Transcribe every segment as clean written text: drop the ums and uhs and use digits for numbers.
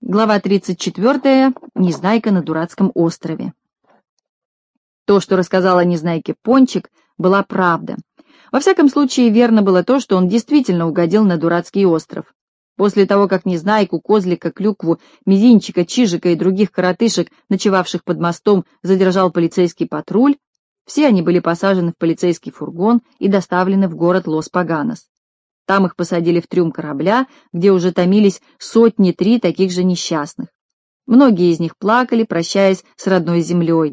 Глава 34. Незнайка на дурацком острове. То, что рассказала Незнайке Пончик, была правда. Во всяком случае, верно было то, что он действительно угодил на дурацкий остров. После того, как Незнайку, Козлика, Клюкву, Мизинчика, Чижика и других коротышек, ночевавших под мостом, задержал полицейский патруль, все они были посажены в полицейский фургон и доставлены в город Лос-Паганос. Там их посадили в трюм корабля, где уже томились 100-3 таких же несчастных. Многие из них плакали, прощаясь с родной землей.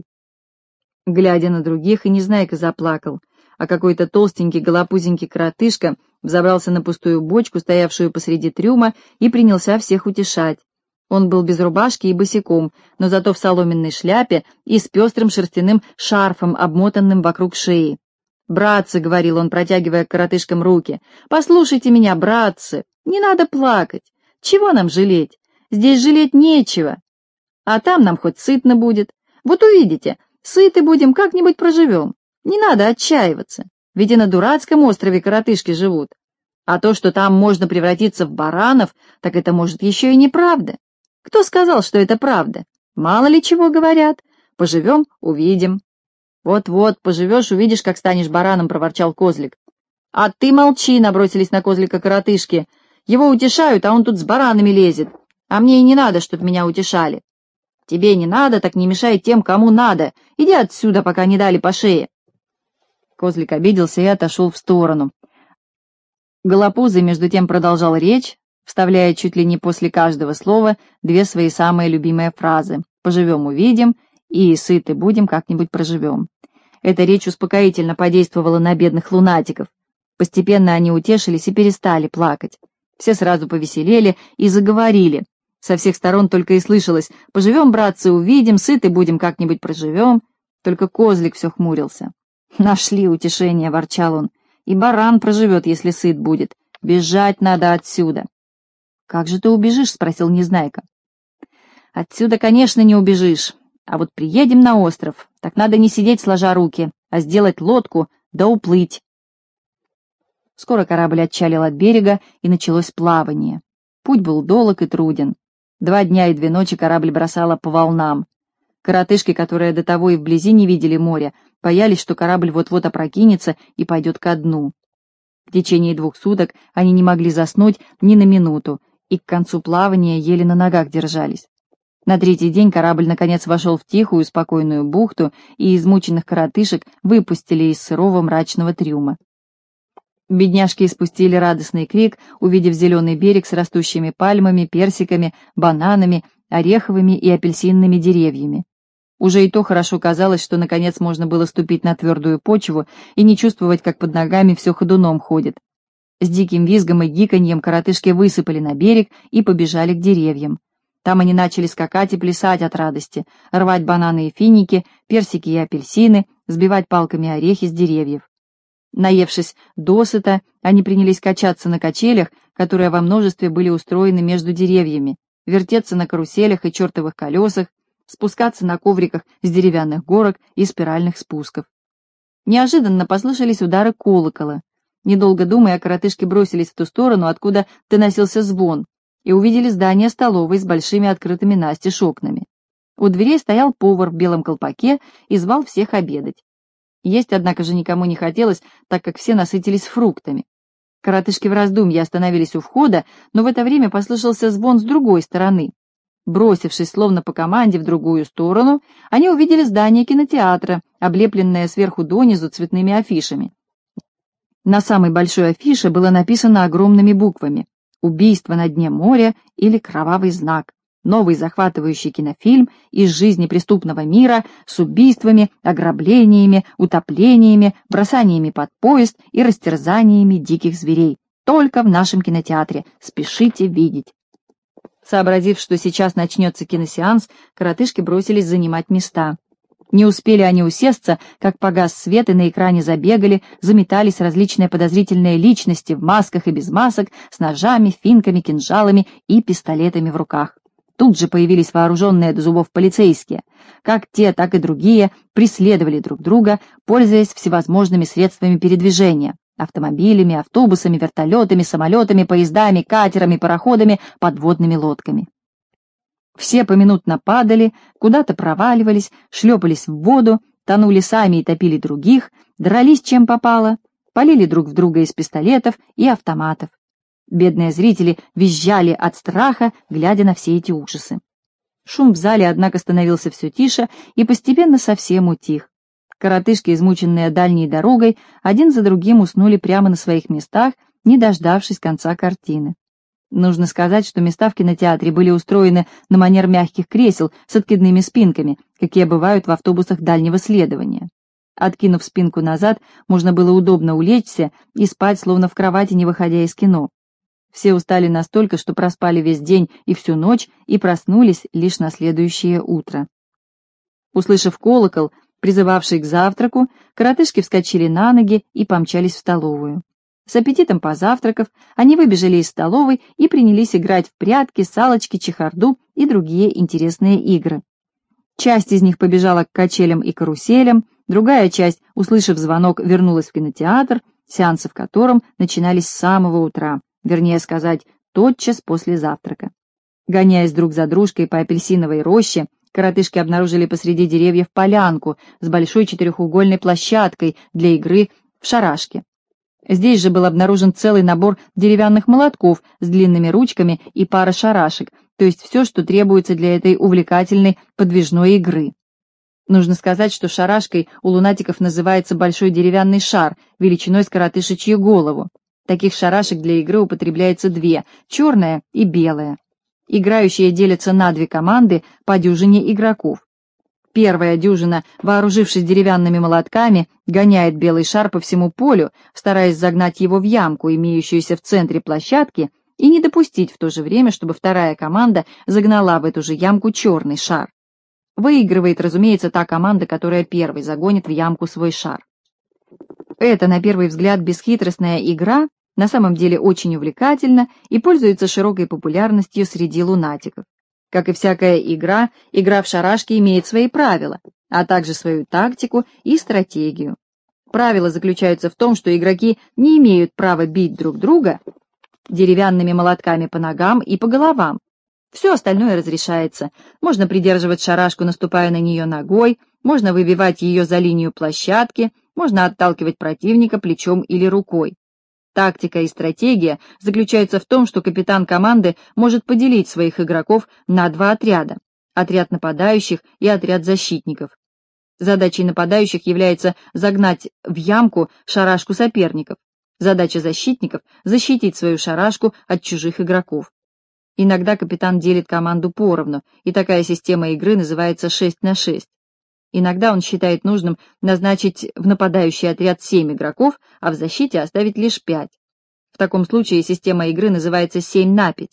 Глядя на других, и Незнайка заплакал, а какой-то толстенький голопузенький коротышка взобрался на пустую бочку, стоявшую посреди трюма, и принялся всех утешать. Он был без рубашки и босиком, но зато в соломенной шляпе и с пестрым шерстяным шарфом, обмотанным вокруг шеи. «Братцы», — говорил он, протягивая к коротышкам руки, — «послушайте меня, братцы, не надо плакать. Чего нам жалеть? Здесь жалеть нечего. А там нам хоть сытно будет. Вот увидите, сыты будем, как-нибудь проживем. Не надо отчаиваться, ведь и на дурацком острове коротышки живут. А то, что там можно превратиться в баранов, так это, может, еще и неправда. Кто сказал, что это правда? Мало ли чего говорят. Поживем — увидим». «Вот-вот, поживешь, увидишь, как станешь бараном», — проворчал Козлик. «А ты молчи», — набросились на Козлика коротышки. «Его утешают, а он тут с баранами лезет. А мне и не надо, чтоб меня утешали». «Тебе не надо, так не мешай тем, кому надо. Иди отсюда, пока не дали по шее». Козлик обиделся и отошел в сторону. Голопузый, между тем, продолжал речь, вставляя чуть ли не после каждого слова две свои самые любимые фразы: «Поживем — увидим» и «Сыты будем, как-нибудь проживем». Эта речь успокоительно подействовала на бедных лунатиков. Постепенно они утешились и перестали плакать. Все сразу повеселели и заговорили. Со всех сторон только и слышалось: «Поживем, братцы, увидим, сыты будем, как-нибудь проживем». Только Козлик все хмурился. «Нашли утешение», — ворчал он. «И баран проживет, если сыт будет. Бежать надо отсюда». «Как же ты убежишь?» — спросил Незнайка. «Отсюда, конечно, не убежишь. А вот приедем на остров, так надо не сидеть сложа руки, а сделать лодку да уплыть». Скоро корабль отчалил от берега, и началось плавание. Путь был долг и труден. 2 дня и 2 ночи корабль бросало по волнам. Коротышки, которые до того и вблизи не видели моря, боялись, что корабль вот-вот опрокинется и пойдет ко дну. В течение 2 суток они не могли заснуть ни на минуту, и к концу плавания еле на ногах держались. На 3-й день корабль наконец вошел в тихую, спокойную бухту, и измученных коротышек выпустили из сырого мрачного трюма. Бедняжки испустили радостный крик, увидев зеленый берег с растущими пальмами, персиками, бананами, ореховыми и апельсинными деревьями. Уже и то хорошо казалось, что наконец можно было ступить на твердую почву и не чувствовать, как под ногами все ходуном ходит. С диким визгом и гиканьем коротышки высыпали на берег и побежали к деревьям. Там они начали скакать и плясать от радости, рвать бананы и финики, персики и апельсины, сбивать палками орехи с деревьев. Наевшись досыта, они принялись качаться на качелях, которые во множестве были устроены между деревьями, вертеться на каруселях и чертовых колесах, спускаться на ковриках с деревянных горок и спиральных спусков. Неожиданно послышались удары колокола. Недолго думая, коротышки бросились в ту сторону, откуда доносился звон, и увидели здание столовой с большими открытыми настежь окнами. У дверей стоял повар в белом колпаке и звал всех обедать. Есть, однако же, никому не хотелось, так как все насытились фруктами. Коротышки в раздумье остановились у входа, но в это время послышался звон с другой стороны. Бросившись словно по команде в другую сторону, они увидели здание кинотеатра, облепленное сверху донизу цветными афишами. На самой большой афише было написано огромными буквами: «Убийство на дне моря» или «Кровавый знак». Новый захватывающий кинофильм из жизни преступного мира с убийствами, ограблениями, утоплениями, бросаниями под поезд и растерзаниями диких зверей. Только в нашем кинотеатре. Спешите видеть. Сообразив, что сейчас начнется киносеанс, коротышки бросились занимать места. Не успели они усесться, как погас свет, и на экране забегали, заметались различные подозрительные личности в масках и без масок, с ножами, финками, кинжалами и пистолетами в руках. Тут же появились вооруженные до зубов полицейские. Как те, так и другие преследовали друг друга, пользуясь всевозможными средствами передвижения: автомобилями, автобусами, вертолетами, самолетами, поездами, катерами, пароходами, подводными лодками. Все поминутно падали, куда-то проваливались, шлепались в воду, тонули сами и топили других, дрались чем попало, палили друг в друга из пистолетов и автоматов. Бедные зрители визжали от страха, глядя на все эти ужасы. Шум в зале, однако, становился все тише и постепенно совсем утих. Коротышки, измученные дальней дорогой, один за другим уснули прямо на своих местах, не дождавшись конца картины. Нужно сказать, что места в кинотеатре были устроены на манер мягких кресел с откидными спинками, какие бывают в автобусах дальнего следования. Откинув спинку назад, можно было удобно улечься и спать, словно в кровати, не выходя из кино. Все устали настолько, что проспали весь день и всю ночь и проснулись лишь на следующее утро. Услышав колокол, призывавший к завтраку, коротышки вскочили на ноги и помчались в столовую. С аппетитом позавтракав, они выбежали из столовой и принялись играть в прятки, салочки, чехарду и другие интересные игры. Часть из них побежала к качелям и каруселям, другая часть, услышав звонок, вернулась в кинотеатр, сеансы в котором начинались с самого утра, вернее сказать, тотчас после завтрака. Гоняясь друг за дружкой по апельсиновой роще, коротышки обнаружили посреди деревьев полянку с большой четырехугольной площадкой для игры в шарашки. Здесь же был обнаружен целый набор деревянных молотков с длинными ручками и пара шарашек, то есть все, что требуется для этой увлекательной подвижной игры. Нужно сказать, что шарашкой у лунатиков называется большой деревянный шар величиной с коротышечью голову. Таких шарашек для игры употребляется две, черная и белая. Играющие делятся на две команды по дюжине игроков. Первая дюжина, вооружившись деревянными молотками, гоняет белый шар по всему полю, стараясь загнать его в ямку, имеющуюся в центре площадки, и не допустить в то же время, чтобы вторая команда загнала в эту же ямку черный шар. Выигрывает, разумеется, та команда, которая первой загонит в ямку свой шар. Эта, на первый взгляд, бесхитростная игра на самом деле очень увлекательна и пользуется широкой популярностью среди лунатиков. Как и всякая игра, игра в шарашки имеет свои правила, а также свою тактику и стратегию. Правила заключаются в том, что игроки не имеют права бить друг друга деревянными молотками по ногам и по головам. Все остальное разрешается. Можно придерживать шарашку, наступая на нее ногой, можно выбивать ее за линию площадки, можно отталкивать противника плечом или рукой. Тактика и стратегия заключаются в том, что капитан команды может поделить своих игроков на два отряда – отряд нападающих и отряд защитников. Задачей нападающих является загнать в ямку шарашку соперников. Задача защитников – защитить свою шарашку от чужих игроков. Иногда капитан делит команду поровну, и такая система игры называется 6 на 6. Иногда он считает нужным назначить в нападающий отряд 7 игроков, а в защите оставить лишь 5. В таком случае система игры называется 7 на 5.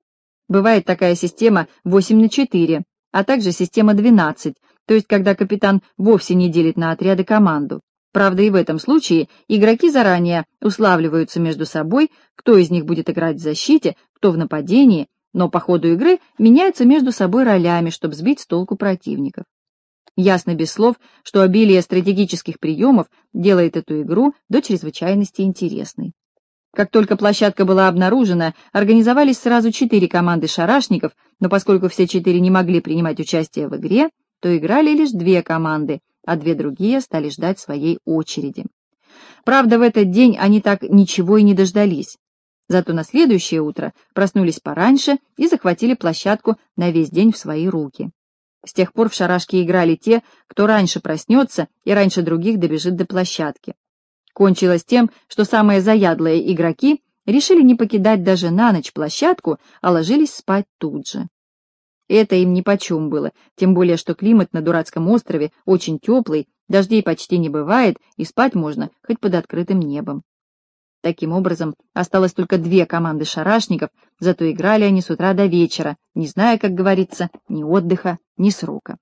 Бывает такая система 8 на 4, а также система 12, то есть когда капитан вовсе не делит на отряды команду. Правда, и в этом случае игроки заранее уславливаются между собой, кто из них будет играть в защите, кто в нападении, но по ходу игры меняются между собой ролями, чтобы сбить с толку противников. Ясно без слов, что обилие стратегических приемов делает эту игру до чрезвычайности интересной. Как только площадка была обнаружена, организовались сразу 4 команды шарашников, но поскольку все 4 не могли принимать участие в игре, то играли лишь 2 команды, а 2 другие стали ждать своей очереди. Правда, в этот день они так ничего и не дождались. Зато на следующее утро проснулись пораньше и захватили площадку на весь день в свои руки. С тех пор в шарашки играли те, кто раньше проснется и раньше других добежит до площадки. Кончилось тем, что самые заядлые игроки решили не покидать даже на ночь площадку, а ложились спать тут же. Это им нипочем было, тем более что климат на дурацком острове очень теплый, дождей почти не бывает, и спать можно хоть под открытым небом. Таким образом, осталось только 2 команды шарашников, зато играли они с утра до вечера, не зная, как говорится, ни отдыха, ни срока.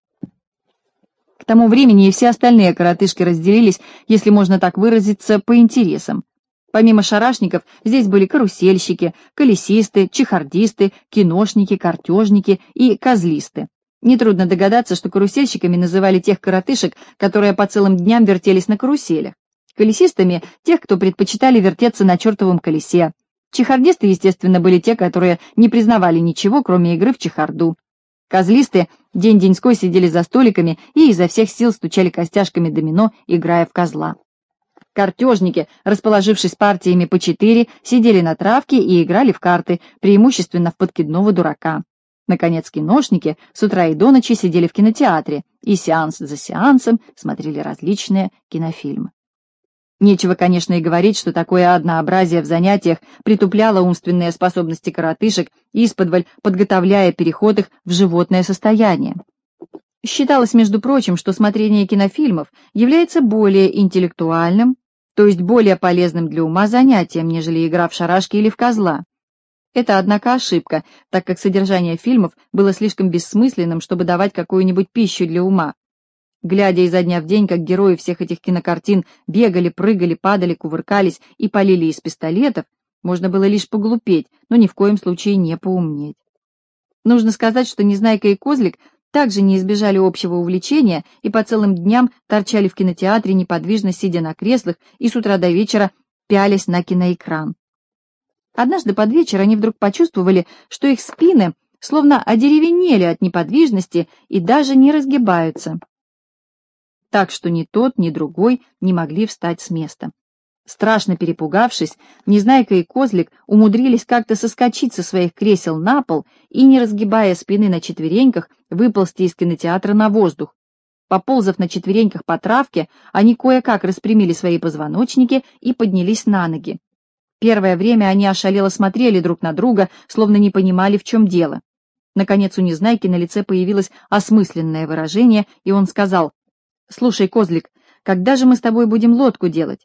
К тому времени и все остальные коротышки разделились, если можно так выразиться, по интересам. Помимо шарашников, здесь были карусельщики, колесисты, чехардисты, киношники, картежники и козлисты. Нетрудно догадаться, что карусельщиками называли тех коротышек, которые по целым дням вертелись на каруселях. Колесистами — тех, кто предпочитали вертеться на чертовом колесе. Чехардисты, естественно, были те, которые не признавали ничего, кроме игры в чехарду. Козлисты день-деньской сидели за столиками и изо всех сил стучали костяшками домино, играя в козла. Картежники, расположившись партиями по 4, сидели на травке и играли в карты, преимущественно в подкидного дурака. Наконец, киношники с утра и до ночи сидели в кинотеатре и сеанс за сеансом смотрели различные кинофильмы. Нечего, конечно, и говорить, что такое однообразие в занятиях притупляло умственные способности коротышек, исподволь подготовляя переход их в животное состояние. Считалось, между прочим, что смотрение кинофильмов является более интеллектуальным, то есть более полезным для ума занятием, нежели игра в шарашки или в козла. Это, однако, ошибка, так как содержание фильмов было слишком бессмысленным, чтобы давать какую-нибудь пищу для ума. Глядя изо дня в день, как герои всех этих кинокартин бегали, прыгали, падали, кувыркались и полили из пистолетов, можно было лишь поглупеть, но ни в коем случае не поумнеть. Нужно сказать, что Незнайка и Козлик также не избежали общего увлечения и по целым дням торчали в кинотеатре, неподвижно сидя на креслах и с утра до вечера пялясь на киноэкран. Однажды под вечер они вдруг почувствовали, что их спины словно одеревенели от неподвижности и даже не разгибаются, так что ни тот, ни другой не могли встать с места. Страшно перепугавшись, Незнайка и Козлик умудрились как-то соскочить со своих кресел на пол и, не разгибая спины на четвереньках, выползти из кинотеатра на воздух. Поползав на четвереньках по травке, они кое-как распрямили свои позвоночники и поднялись на ноги. Первое время они ошалело смотрели друг на друга, словно не понимали, в чем дело. Наконец у Незнайки на лице появилось осмысленное выражение, и он сказал: «Слушай, Козлик, когда же мы с тобой будем лодку делать?»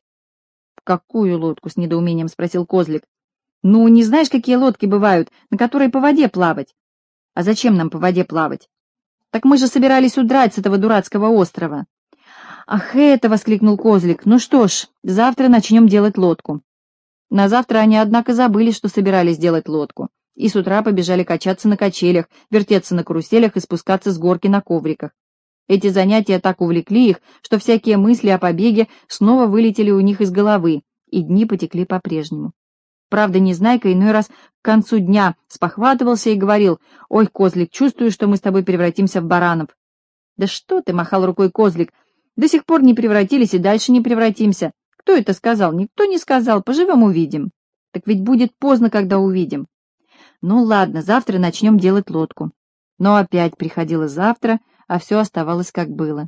«Какую лодку?» — с недоумением спросил Козлик. «Ну, не знаешь, какие лодки бывают, на которой по воде плавать?» «А зачем нам по воде плавать?» «Так мы же собирались удрать с этого дурацкого острова». «Ах, это!» — воскликнул Козлик. «Ну что ж, завтра начнем делать лодку». На завтра они, однако, забыли, что собирались делать лодку, и с утра побежали качаться на качелях, вертеться на каруселях и спускаться с горки на ковриках. Эти занятия так увлекли их, что всякие мысли о побеге снова вылетели у них из головы, и дни потекли по-прежнему. Правда, Незнайка иной раз к концу дня спохватывался и говорил: «Ой, Козлик, чувствую, что мы с тобой превратимся в баранов». «Да что ты!» — махал рукой Козлик. «До сих пор не превратились и дальше не превратимся. Кто это сказал? Никто не сказал. Поживем — увидим». «Так ведь будет поздно, когда увидим». «Ну ладно, завтра начнем делать лодку». Но опять приходило завтра, а все оставалось как было.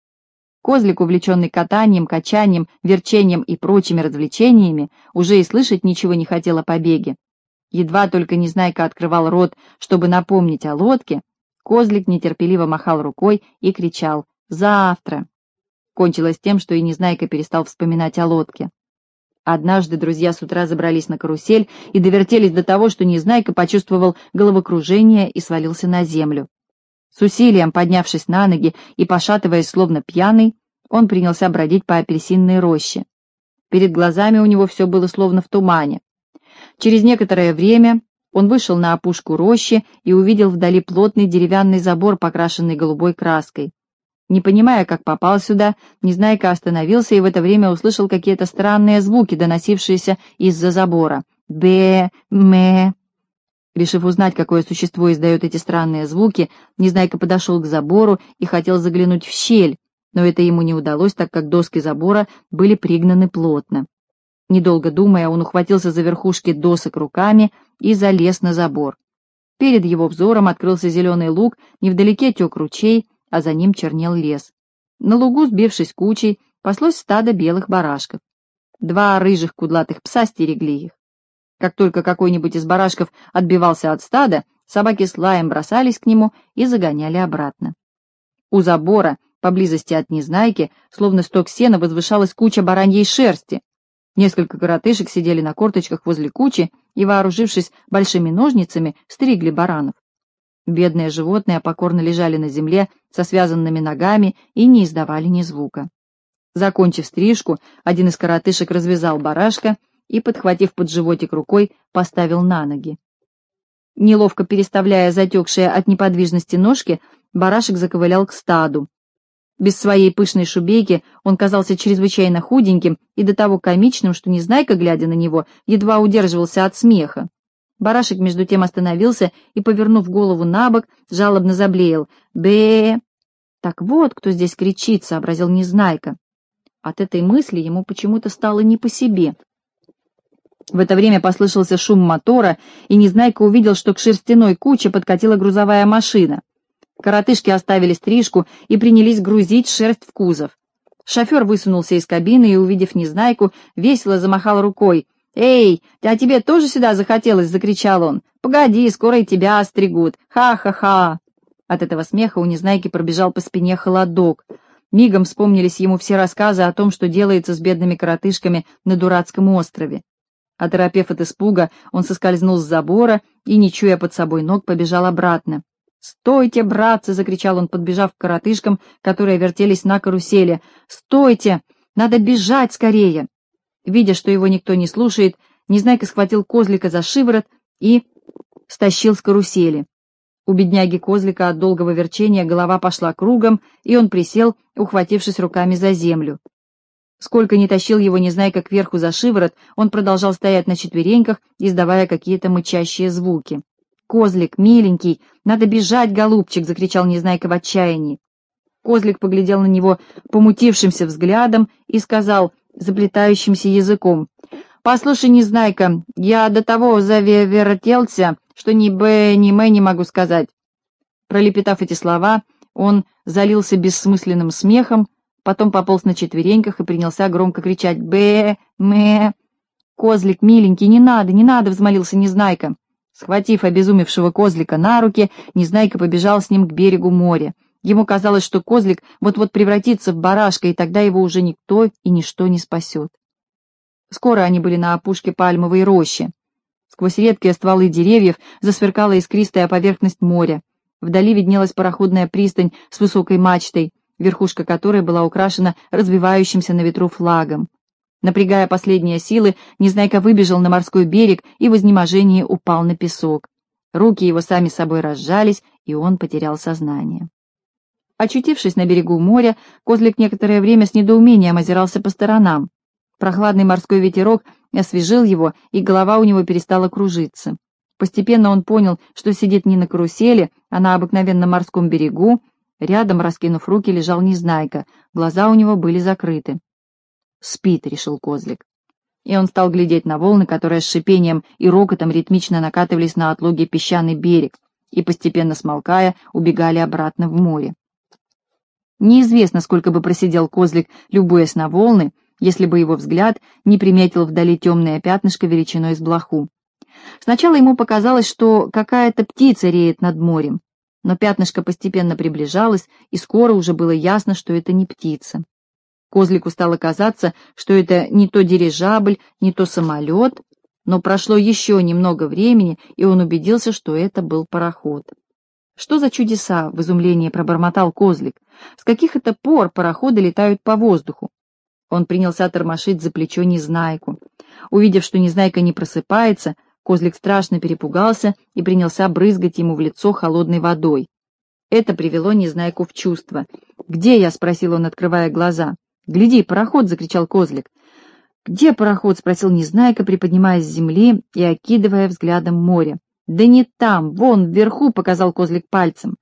Козлик, увлеченный катанием, качанием, верчением и прочими развлечениями, уже и слышать ничего не хотел о побеге. Едва только Незнайка открывал рот, чтобы напомнить о лодке, Козлик нетерпеливо махал рукой и кричал: «Завтра!». Кончилось тем, что и Незнайка перестал вспоминать о лодке. Однажды друзья с утра забрались на карусель и довертелись до того, что Незнайка почувствовал головокружение и свалился на землю. С усилием поднявшись на ноги и пошатываясь словно пьяный, он принялся бродить по апельсинной роще. Перед глазами у него все было словно в тумане. Через некоторое время он вышел на опушку рощи и увидел вдали плотный деревянный забор, покрашенный голубой краской. Не понимая, как попал сюда, Незнайка остановился и в это время услышал какие-то странные звуки, доносившиеся из-за забора. «Бе, ме». Решив узнать, какое существо издает эти странные звуки, Незнайка подошел к забору и хотел заглянуть в щель, но это ему не удалось, так как доски забора были пригнаны плотно. Недолго думая, он ухватился за верхушки досок руками и залез на забор. Перед его взором открылся зеленый луг, невдалеке тек ручей, а за ним чернел лес. На лугу, сбившись кучей, паслось стадо белых барашков. 2 рыжих кудлатых пса стерегли их. Как только какой-нибудь из барашков отбивался от стада, собаки с лаем бросались к нему и загоняли обратно. У забора, поблизости от Незнайки, словно сток сена, возвышалась куча бараньей шерсти. Несколько коротышек сидели на корточках возле кучи и, вооружившись большими ножницами, стригли баранов. Бедные животные покорно лежали на земле со связанными ногами и не издавали ни звука. Закончив стрижку, один из коротышек развязал барашка и, подхватив под животик рукой, поставил на ноги. Неловко переставляя затекшие от неподвижности ножки, барашек заковылял к стаду. Без своей пышной шубейки он казался чрезвычайно худеньким и до того комичным, что Незнайка, глядя на него, едва удерживался от смеха. Барашек между тем остановился и, повернув голову на бок, жалобно заблеял. «Бе!» «Так вот, кто здесь кричит», — сообразил Незнайка. От этой мысли ему почему-то стало не по себе. В это время послышался шум мотора, и Незнайка увидел, что к шерстяной куче подкатила грузовая машина. Коротышки оставили стрижку и принялись грузить шерсть в кузов. Шофер высунулся из кабины и, увидев Незнайку, весело замахал рукой. «Эй, а тебе тоже сюда захотелось?» — закричал он. «Погоди, скоро и тебя остригут. Ха-ха-ха!» От этого смеха у Незнайки пробежал по спине холодок. Мигом вспомнились ему все рассказы о том, что делается с бедными коротышками на дурацком острове. Оторопев от испуга, он соскользнул с забора и, не чуя под собой ног, побежал обратно. «Стойте, братцы!» — закричал он, подбежав к коротышкам, которые вертелись на карусели. «Стойте! Надо бежать скорее!» Видя, что его никто не слушает, Незнайка схватил козлика за шиворот и стащил с карусели. У бедняги козлика от долгого верчения голова пошла кругом, и он присел, ухватившись руками за землю. Сколько ни тащил его Незнайка кверху за шиворот, он продолжал стоять на четвереньках, издавая какие-то мычащие звуки. «Козлик, миленький, надо бежать, голубчик!» — закричал Незнайка в отчаянии. Козлик поглядел на него помутившимся взглядом и сказал заплетающимся языком: «Послушай, Незнайка, я до того завертелся, что ни б, ни мэ не могу сказать». Пролепетав эти слова, он залился бессмысленным смехом, потом пополз на четвереньках и принялся громко кричать «Б, мэ». «Козлик, миленький, не надо!» — взмолился Незнайка. Схватив обезумевшего козлика на руки, Незнайка побежал с ним к берегу моря. Ему казалось, что козлик вот-вот превратится в барашка, и тогда его уже никто и ничто не спасет. Скоро они были на опушке пальмовой рощи. Сквозь редкие стволы деревьев засверкала искристая поверхность моря. Вдали виднелась пароходная пристань с высокой мачтой, верхушка которой была украшена развивающимся на ветру флагом. Напрягая последние силы, Незнайка выбежал на морской берег и в изнеможении упал на песок. Руки его сами собой разжались, и он потерял сознание. Очутившись на берегу моря, козлик некоторое время с недоумением озирался по сторонам. Прохладный морской ветерок освежил его, и голова у него перестала кружиться. Постепенно он понял, что сидит не на карусели, а на обыкновенном морском берегу. Рядом, раскинув руки, лежал Незнайка, глаза у него были закрыты. «Спит», — решил козлик. И он стал глядеть на волны, которые с шипением и рокотом ритмично накатывались на отлогий песчаный берег и, постепенно смолкая, убегали обратно в море. Неизвестно, сколько бы просидел козлик, любуясь на волны, если бы его взгляд не приметил вдали темное пятнышко величиной с блоху. Сначала ему показалось, что какая-то птица реет над морем, но пятнышко постепенно приближалось, и скоро уже было ясно, что это не птица. Козлику стало казаться, что это не то дирижабль, не то самолет, но прошло еще немного времени, и он убедился, что это был пароход. «Что за чудеса?» — в изумлении пробормотал козлик. «С каких это пор пароходы летают по воздуху?» Он принялся тормошить за плечо Незнайку. Увидев, что Незнайка не просыпается, козлик страшно перепугался и принялся брызгать ему в лицо холодной водой. Это привело Незнайку в чувство. «Где я?» — спросил он, открывая глаза. «Гляди, пароход!» — закричал козлик. «Где пароход?» — спросил Незнайка, приподнимаясь с земли и окидывая взглядом море. «Да не там, вон, вверху!» — показал козлик пальцем.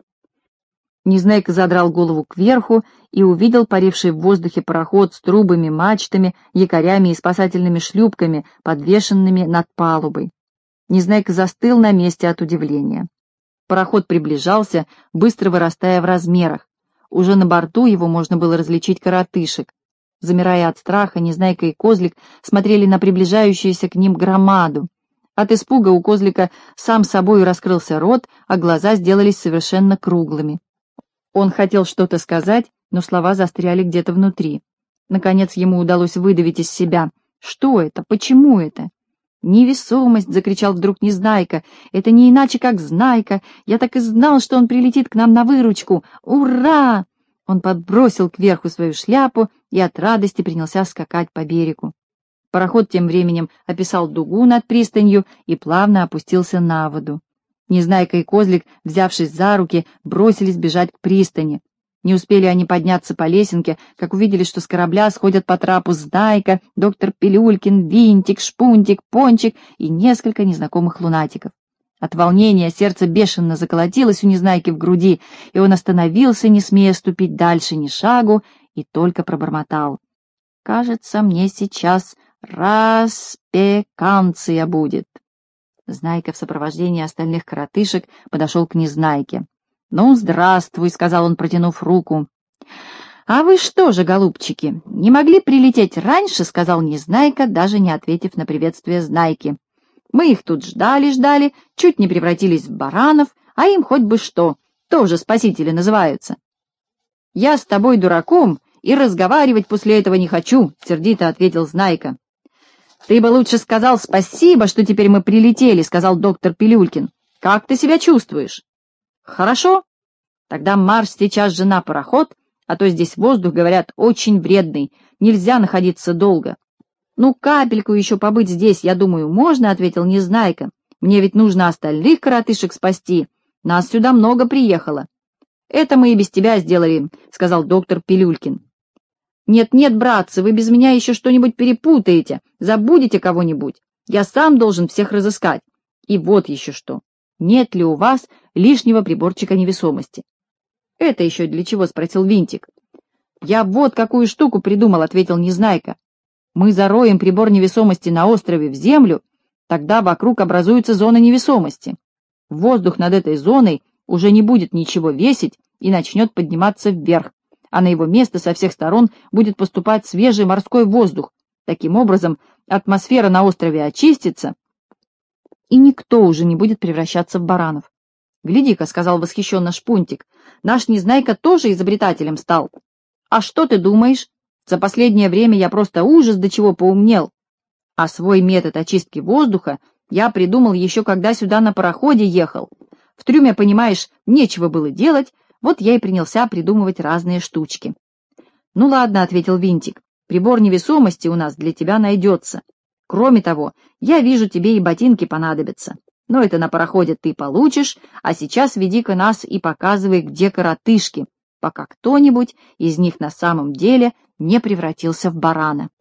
Незнайка задрал голову кверху и увидел паривший в воздухе пароход с трубами, мачтами, якорями и спасательными шлюпками, подвешенными над палубой. Незнайка застыл на месте от удивления. Пароход приближался, быстро вырастая в размерах. Уже на борту его можно было различить коротышек. Замирая от страха, Незнайка и козлик смотрели на приближающуюся к ним громаду. От испуга у козлика сам собой раскрылся рот, а глаза сделались совершенно круглыми. Он хотел что-то сказать, но слова застряли где-то внутри. Наконец ему удалось выдавить из себя. «Что это? Почему это?» «Невесомость!» — закричал вдруг Незнайка. «Это не иначе, как Знайка! Я так и знал, что он прилетит к нам на выручку! Ура!» Он подбросил кверху свою шляпу и от радости принялся скакать по берегу. Пароход тем временем описал дугу над пристанью и плавно опустился на воду. Незнайка и козлик, взявшись за руки, бросились бежать к пристани. Не успели они подняться по лесенке, как увидели, что с корабля сходят по трапу Знайка, доктор Пилюлькин, Винтик, Шпунтик, Пончик и несколько незнакомых лунатиков. От волнения сердце бешено заколотилось у Незнайки в груди, и он остановился, не смея ступить дальше ни шагу, и только пробормотал: «Кажется, мне сейчас распеканция будет». Знайка в сопровождении остальных коротышек подошел к Незнайке. «Ну, здравствуй», — сказал он, протянув руку. «А вы что же, голубчики, не могли прилететь раньше?» — сказал Незнайка, даже не ответив на приветствие Знайки. «Мы их тут ждали, чуть не превратились в баранов, а им хоть бы что, тоже спасители называются». «Я с тобой, дураком, и разговаривать после этого не хочу», — сердито ответил Знайка. «Ты бы лучше сказал спасибо, что теперь мы прилетели», — сказал доктор Пилюлькин. «Как ты себя чувствуешь?» «Хорошо? Тогда марш сейчас же на пароход, а то здесь воздух, говорят, очень вредный, нельзя находиться долго». «Ну, капельку еще побыть здесь, я думаю, можно», — ответил Незнайка. «Мне ведь нужно остальных коротышек спасти. Нас сюда много приехало». «Это мы и без тебя сделали», — сказал доктор Пилюлькин. «Нет-нет, братцы, вы без меня еще что-нибудь перепутаете, забудете кого-нибудь. Я сам должен всех разыскать. И вот еще что. Нет ли у вас лишнего приборчика невесомости?» «Это еще для чего?» — спросил Винтик. «Я вот какую штуку придумал», — ответил Незнайка. «Мы зароем прибор невесомости на острове в землю, тогда вокруг образуется зона невесомости. Воздух над этой зоной уже не будет ничего весить и начнет подниматься вверх, а на его место со всех сторон будет поступать свежий морской воздух. Таким образом, атмосфера на острове очистится, и никто уже не будет превращаться в баранов». «Гляди-ка», — сказал восхищенно Шпунтик, — «наш Незнайка тоже изобретателем стал». «А что ты думаешь? За последнее время я просто ужас до чего поумнел. А свой метод очистки воздуха я придумал еще когда сюда на пароходе ехал. В трюме, понимаешь, нечего было делать, вот я и принялся придумывать разные штучки». «Ну ладно», — ответил Винтик, — «прибор невесомости у нас для тебя найдется. Кроме того, я вижу, тебе и ботинки понадобятся. Но это на пароходе ты получишь, а сейчас веди-ка нас и показывай, где коротышки, пока кто-нибудь из них на самом деле не превратился в барана».